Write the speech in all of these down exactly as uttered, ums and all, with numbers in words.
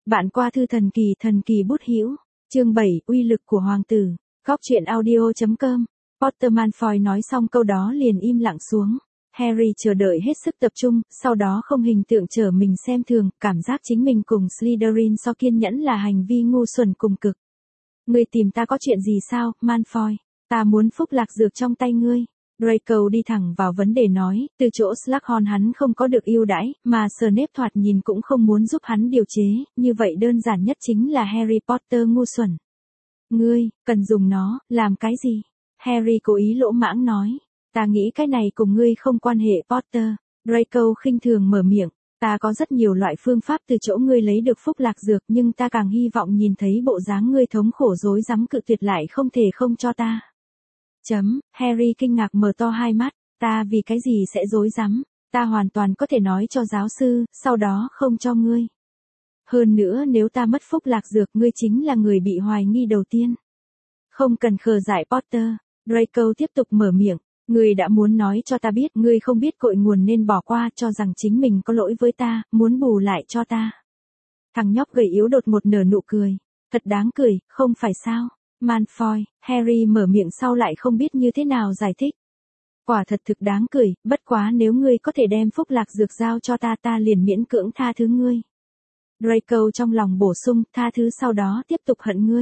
Bạn qua thư thần kỳ thần kỳ bút hữu, chương bảy, uy lực của hoàng tử, góc truyện audio chấm com. Potter Malfoy nói xong câu đó liền im lặng xuống. Harry chờ đợi hết sức tập trung, sau đó không hình tượng trở mình xem thường, cảm giác chính mình cùng Slytherin so kiên nhẫn là hành vi ngu xuẩn cùng cực. Ngươi tìm ta có chuyện gì sao, Malfoy? Ta muốn phúc lạc dược trong tay ngươi. Draco đi thẳng vào vấn đề nói, từ chỗ Slughorn hắn không có được ưu đãi, mà Snape thoạt nhìn cũng không muốn giúp hắn điều chế, như vậy đơn giản nhất chính là Harry Potter ngu xuẩn. Ngươi, cần dùng nó, làm cái gì? Harry cố ý lỗ mãng nói, ta nghĩ cái này cùng ngươi không quan hệ Potter. Draco khinh thường mở miệng, ta có rất nhiều loại phương pháp từ chỗ ngươi lấy được phúc lạc dược nhưng ta càng hy vọng nhìn thấy bộ dáng ngươi thống khổ dối rắm cự tuyệt lại không thể không cho ta. Chấm, Harry kinh ngạc mở to hai mắt, ta vì cái gì sẽ dối rắm, ta hoàn toàn có thể nói cho giáo sư, sau đó không cho ngươi. Hơn nữa nếu ta mất phúc lạc dược ngươi chính là người bị hoài nghi đầu tiên. Không cần khờ dại Potter, Draco tiếp tục mở miệng, ngươi đã muốn nói cho ta biết ngươi không biết cội nguồn nên bỏ qua cho rằng chính mình có lỗi với ta, muốn bù lại cho ta. Thằng nhóc gầy yếu đột một nở nụ cười, thật đáng cười, không phải sao? Malfoy, Harry mở miệng sau lại không biết như thế nào giải thích. Quả thật thực đáng cười, bất quá nếu ngươi có thể đem phúc lạc dược giao cho ta ta liền miễn cưỡng tha thứ ngươi. Draco trong lòng bổ sung, tha thứ sau đó tiếp tục hận ngươi.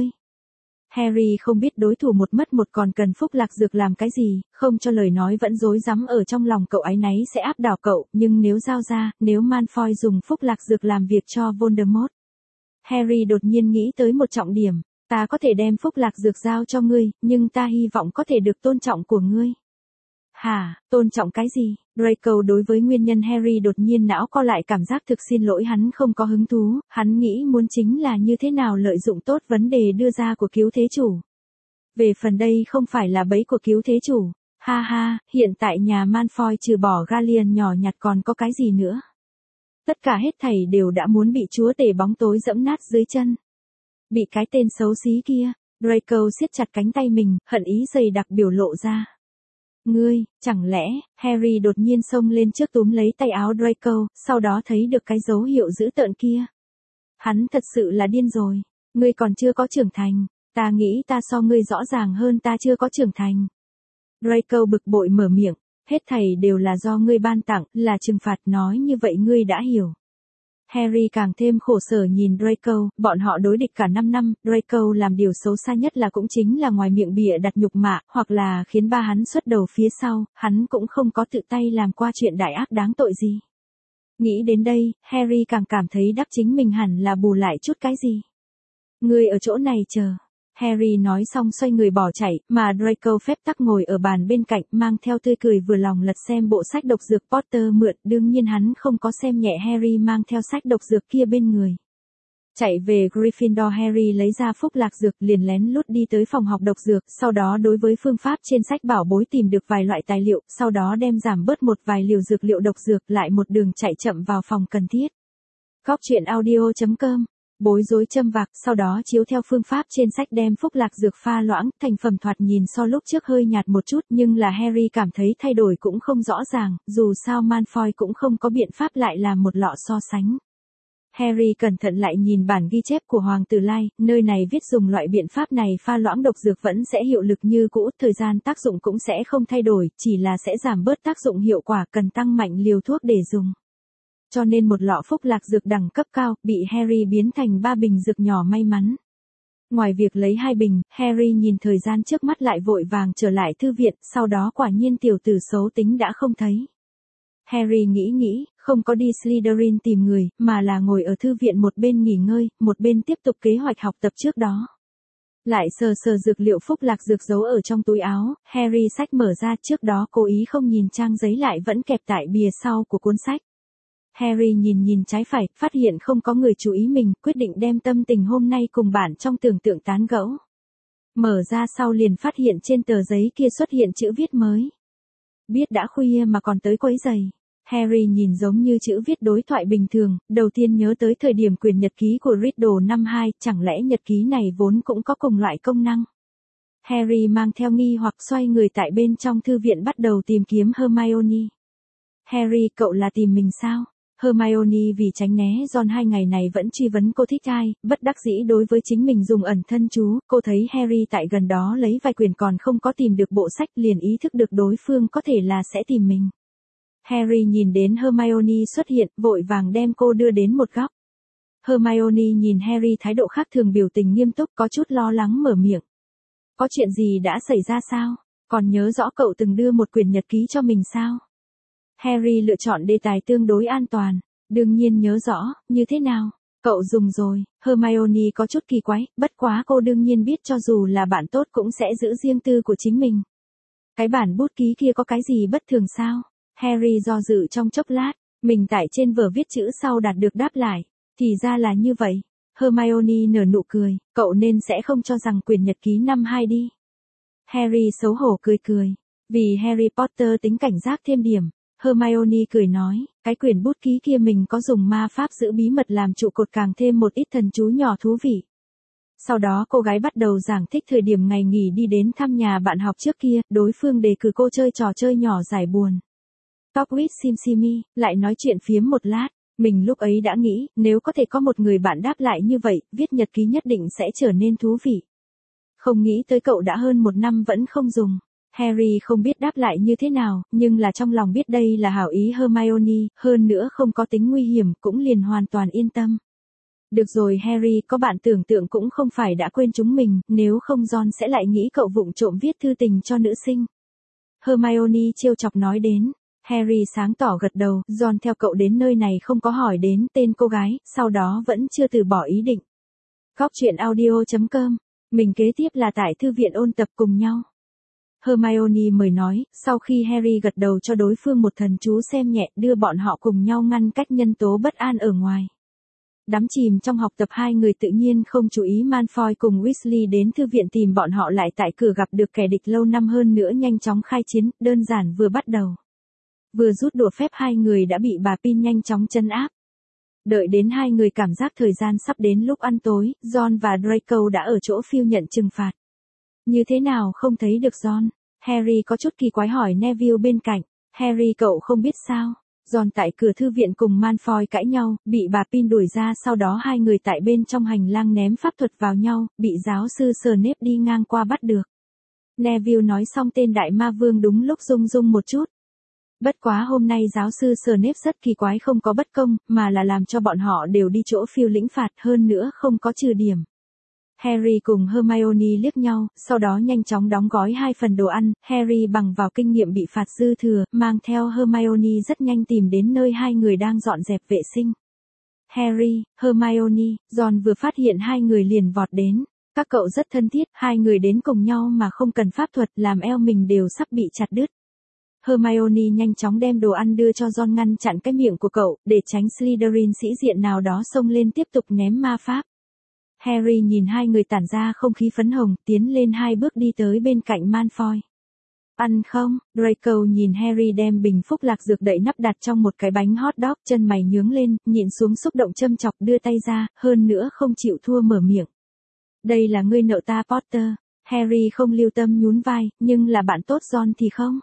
Harry không biết đối thủ một mất một còn cần phúc lạc dược làm cái gì, không cho lời nói vẫn dối rắm ở trong lòng cậu áy náy sẽ áp đảo cậu, nhưng nếu giao ra, nếu Malfoy dùng phúc lạc dược làm việc cho Voldemort. Harry đột nhiên nghĩ tới một trọng điểm. Ta có thể đem phúc lạc dược giao cho ngươi, nhưng ta hy vọng có thể được tôn trọng của ngươi. Hả, tôn trọng cái gì? Draco đối với nguyên nhân Harry đột nhiên não co lại cảm giác thực xin lỗi hắn không có hứng thú, hắn nghĩ muốn chính là như thế nào lợi dụng tốt vấn đề đưa ra của cứu thế chủ. Về phần đây không phải là bẫy của cứu thế chủ. Ha ha, hiện tại nhà Malfoy trừ bỏ Gallion nhỏ nhặt còn có cái gì nữa? Tất cả hết thảy đều đã muốn bị chúa tể bóng tối dẫm nát dưới chân. Bị cái tên xấu xí kia, Draco siết chặt cánh tay mình, hận ý dày đặc biểu lộ ra. Ngươi, chẳng lẽ, Harry đột nhiên xông lên trước túm lấy tay áo Draco, sau đó thấy được cái dấu hiệu dữ tợn kia. Hắn thật sự là điên rồi, ngươi còn chưa có trưởng thành, ta nghĩ ta so ngươi rõ ràng hơn ta chưa có trưởng thành. Draco bực bội mở miệng, hết thảy đều là do ngươi ban tặng, là trừng phạt nói như vậy ngươi đã hiểu. Harry càng thêm khổ sở nhìn Draco, bọn họ đối địch cả năm năm, Draco làm điều xấu xa nhất là cũng chính là ngoài miệng bịa đặt nhục mạ, hoặc là khiến ba hắn xuất đầu phía sau, hắn cũng không có tự tay làm qua chuyện đại ác đáng tội gì. Nghĩ đến đây, Harry càng cảm thấy đắc chính mình hẳn là bù lại chút cái gì. Ngươi ở chỗ này chờ. Harry nói xong xoay người bỏ chạy, mà Draco phép tắc ngồi ở bàn bên cạnh mang theo tươi cười vừa lòng lật xem bộ sách độc dược Potter mượn, đương nhiên hắn không có xem nhẹ Harry mang theo sách độc dược kia bên người. Chạy về Gryffindor Harry lấy ra phúc lạc dược liền lén lút đi tới phòng học độc dược, sau đó đối với phương pháp trên sách bảo bối tìm được vài loại tài liệu, sau đó đem giảm bớt một vài liều dược liệu độc dược lại một đường chạy chậm vào phòng cần thiết. Góc truyện audio chấm com. Bối rối châm vạc, sau đó chiếu theo phương pháp trên sách đem phúc lạc dược pha loãng, thành phẩm thoạt nhìn so lúc trước hơi nhạt một chút nhưng là Harry cảm thấy thay đổi cũng không rõ ràng, dù sao Malfoy cũng không có biện pháp lại làm một lọ so sánh. Harry cẩn thận lại nhìn bản ghi chép của Hoàng tử Lai, nơi này viết dùng loại biện pháp này pha loãng độc dược vẫn sẽ hiệu lực như cũ, thời gian tác dụng cũng sẽ không thay đổi, chỉ là sẽ giảm bớt tác dụng hiệu quả cần tăng mạnh liều thuốc để dùng. Cho nên một lọ phúc lạc dược đẳng cấp cao, bị Harry biến thành ba bình dược nhỏ may mắn. Ngoài việc lấy hai bình, Harry nhìn thời gian trước mắt lại vội vàng trở lại thư viện, sau đó quả nhiên tiểu tử xấu tính đã không thấy. Harry nghĩ nghĩ, không có đi Slytherin tìm người, mà là ngồi ở thư viện một bên nghỉ ngơi, một bên tiếp tục kế hoạch học tập trước đó. Lại sờ sờ dược liệu phúc lạc dược giấu ở trong túi áo, Harry sách mở ra trước đó cố ý không nhìn trang giấy lại vẫn kẹp tại bìa sau của cuốn sách. Harry nhìn nhìn trái phải, phát hiện không có người chú ý mình, quyết định đem tâm tình hôm nay cùng bạn trong tưởng tượng tán gẫu. Mở ra sau liền phát hiện trên tờ giấy kia xuất hiện chữ viết mới. Biết đã khuya mà còn tới quấy giày. Harry nhìn giống như chữ viết đối thoại bình thường, đầu tiên nhớ tới thời điểm quyển nhật ký của Riddle năm hai, chẳng lẽ nhật ký này vốn cũng có cùng loại công năng. Harry mang theo nghi hoặc xoay người tại bên trong thư viện bắt đầu tìm kiếm Hermione. Harry, cậu là tìm mình sao? Hermione vì tránh né Ron hai ngày này vẫn truy vấn cô thích ai, bất đắc dĩ đối với chính mình dùng ẩn thân chú, cô thấy Harry tại gần đó lấy vài quyển còn không có tìm được bộ sách liền ý thức được đối phương có thể là sẽ tìm mình. Harry nhìn đến Hermione xuất hiện, vội vàng đem cô đưa đến một góc. Hermione nhìn Harry thái độ khác thường biểu tình nghiêm túc có chút lo lắng mở miệng. Có chuyện gì đã xảy ra sao? Còn nhớ rõ cậu từng đưa một quyển nhật ký cho mình sao? Harry lựa chọn đề tài tương đối an toàn. Đương nhiên nhớ rõ, như thế nào? Cậu dùng rồi. Hermione có chút kỳ quái, bất quá cô đương nhiên biết cho dù là bạn tốt cũng sẽ giữ riêng tư của chính mình. Cái bản bút ký kia có cái gì bất thường sao? Harry do dự trong chốc lát, mình tại trên vở viết chữ sau đạt được đáp lại. Thì ra là như vậy. Hermione nở nụ cười, cậu nên sẽ không cho rằng quyển nhật ký năm hai đi. Harry xấu hổ cười cười. Vì Harry Potter tính cảnh giác thêm điểm. Hermione cười nói, cái quyển bút ký kia mình có dùng ma pháp giữ bí mật làm trụ cột càng thêm một ít thần chú nhỏ thú vị. Sau đó cô gái bắt đầu giảng thích thời điểm ngày nghỉ đi đến thăm nhà bạn học trước kia, đối phương đề cử cô chơi trò chơi nhỏ giải buồn. Talk with Simsimi, lại nói chuyện phiếm một lát, mình lúc ấy đã nghĩ, nếu có thể có một người bạn đáp lại như vậy, viết nhật ký nhất định sẽ trở nên thú vị. Không nghĩ tới cậu đã hơn một năm vẫn không dùng. Harry không biết đáp lại như thế nào, nhưng là trong lòng biết đây là hảo ý Hermione, hơn nữa không có tính nguy hiểm, cũng liền hoàn toàn yên tâm. Được rồi Harry, có bạn tưởng tượng cũng không phải đã quên chúng mình, nếu không Ron sẽ lại nghĩ cậu vụng trộm viết thư tình cho nữ sinh. Hermione trêu chọc nói đến. Harry sáng tỏ gật đầu, Ron theo cậu đến nơi này không có hỏi đến tên cô gái, sau đó vẫn chưa từ bỏ ý định. Góc truyện audio chấm com, mình kế tiếp là tại thư viện ôn tập cùng nhau. Hermione mời nói, sau khi Harry gật đầu cho đối phương một thần chú xem nhẹ đưa bọn họ cùng nhau ngăn cách nhân tố bất an ở ngoài. Đắm chìm trong học tập hai người tự nhiên không chú ý Malfoy cùng Weasley đến thư viện tìm bọn họ lại tại cửa gặp được kẻ địch lâu năm hơn nữa nhanh chóng khai chiến, đơn giản vừa bắt đầu. Vừa rút đùa phép hai người đã bị bà Pin nhanh chóng trấn áp. Đợi đến hai người cảm giác thời gian sắp đến lúc ăn tối, Ron và Draco đã ở chỗ Phil nhận trừng phạt. Như thế nào không thấy được Ron? Harry có chút kỳ quái hỏi Neville bên cạnh. Harry cậu không biết sao? Ron tại cửa thư viện cùng Malfoy cãi nhau, bị bà Pin đuổi ra sau đó hai người tại bên trong hành lang ném pháp thuật vào nhau, bị giáo sư Snape đi ngang qua bắt được. Neville nói xong tên đại ma vương đúng lúc rung rung một chút. Bất quá hôm nay giáo sư Snape rất kỳ quái không có bất công, mà là làm cho bọn họ đều đi chỗ Phil lĩnh phạt hơn nữa không có trừ điểm. Harry cùng Hermione liếc nhau, sau đó nhanh chóng đóng gói hai phần đồ ăn, Harry bằng vào kinh nghiệm bị phạt dư thừa, mang theo Hermione rất nhanh tìm đến nơi hai người đang dọn dẹp vệ sinh. Harry, Hermione, Ron vừa phát hiện hai người liền vọt đến. Các cậu rất thân thiết, hai người đến cùng nhau mà không cần pháp thuật làm eo mình đều sắp bị chặt đứt. Hermione nhanh chóng đem đồ ăn đưa cho Ron ngăn chặn cái miệng của cậu, để tránh Slytherin sĩ diện nào đó xông lên tiếp tục ném ma pháp. Harry nhìn hai người tản ra không khí phấn hồng, tiến lên hai bước đi tới bên cạnh Malfoy. Ăn không? Draco nhìn Harry đem bình phúc lạc dược đậy nắp đặt trong một cái bánh hot dog, chân mày nhướng lên, nhịn xuống xúc động châm chọc đưa tay ra, hơn nữa không chịu thua mở miệng. Đây là ngươi nợ ta Potter. Harry không lưu tâm nhún vai, nhưng là bạn tốt Ron thì không.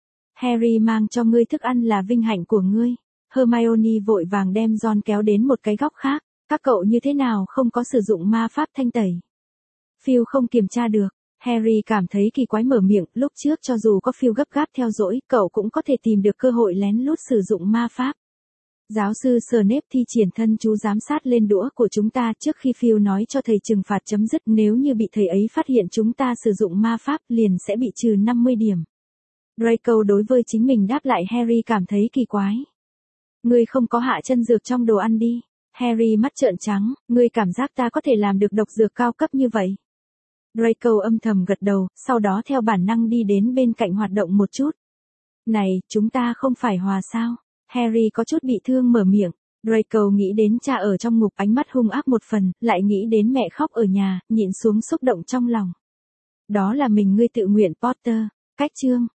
Harry mang cho ngươi thức ăn là vinh hạnh của ngươi. Hermione vội vàng đem Ron kéo đến một cái góc khác. Các cậu như thế nào không có sử dụng ma pháp thanh tẩy? Phil không kiềm tra được. Harry cảm thấy kỳ quái mở miệng, lúc trước cho dù có Phil gấp gáp theo dõi, cậu cũng có thể tìm được cơ hội lén lút sử dụng ma pháp. Giáo sư Snape thi triển thân chú giám sát lên đũa của chúng ta trước khi Phil nói cho thầy trừng phạt chấm dứt, nếu như bị thầy ấy phát hiện chúng ta sử dụng ma pháp liền sẽ bị trừ năm mươi điểm. Draco đối với chính mình đáp lại Harry cảm thấy kỳ quái. Ngươi không có hạ chân dược trong đồ ăn đi. Harry mắt trợn trắng, ngươi cảm giác ta có thể làm được độc dược cao cấp như vậy. Draco âm thầm gật đầu, sau đó theo bản năng đi đến bên cạnh hoạt động một chút. Này, chúng ta không phải hòa sao? Harry có chút bị thương mở miệng. Draco nghĩ đến cha ở trong ngục ánh mắt hung ác một phần, lại nghĩ đến mẹ khóc ở nhà, nhịn xuống xúc động trong lòng. Đó là mình ngươi tự nguyện Potter. Cách chương.